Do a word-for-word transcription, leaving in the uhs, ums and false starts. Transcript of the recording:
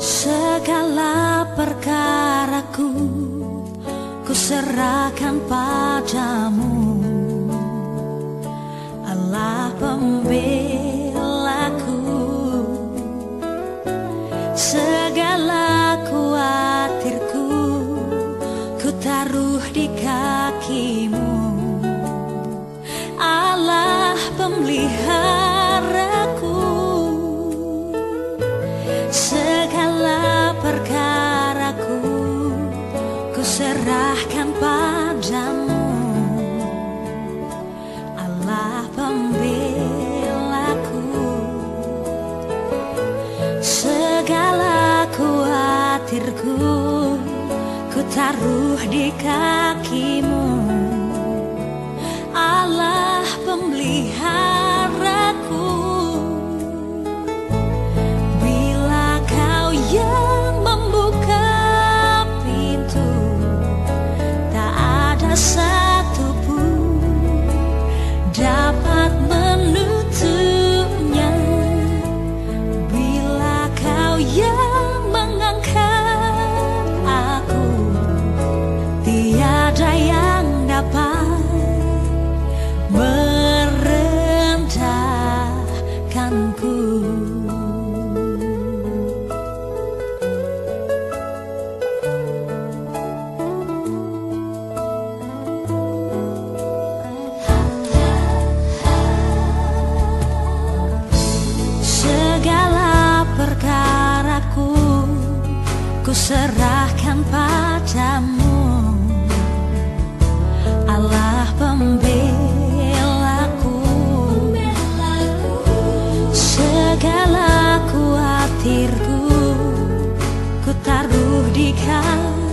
Segala perkaraku ku serahkan padamu, Allah pembelaku. Segala khawatirku ku taruh di kakimu, Allah pemeliharaku. Segala perkaraku ku serahkan padamu, Allah pembelaku. Segala khawatirku ku taruh di kakimu, Allah pemeliharaku. Bila kau yang membuka pintu, tak ada satupun dapat menutupnya. Bila kau yang mengangkat aku, tiada yang dapat merendahkanku. Segala perkaraku ku serahkan padamu, Allah pembelaku. Segala khawatirku ku taruh di kakimu,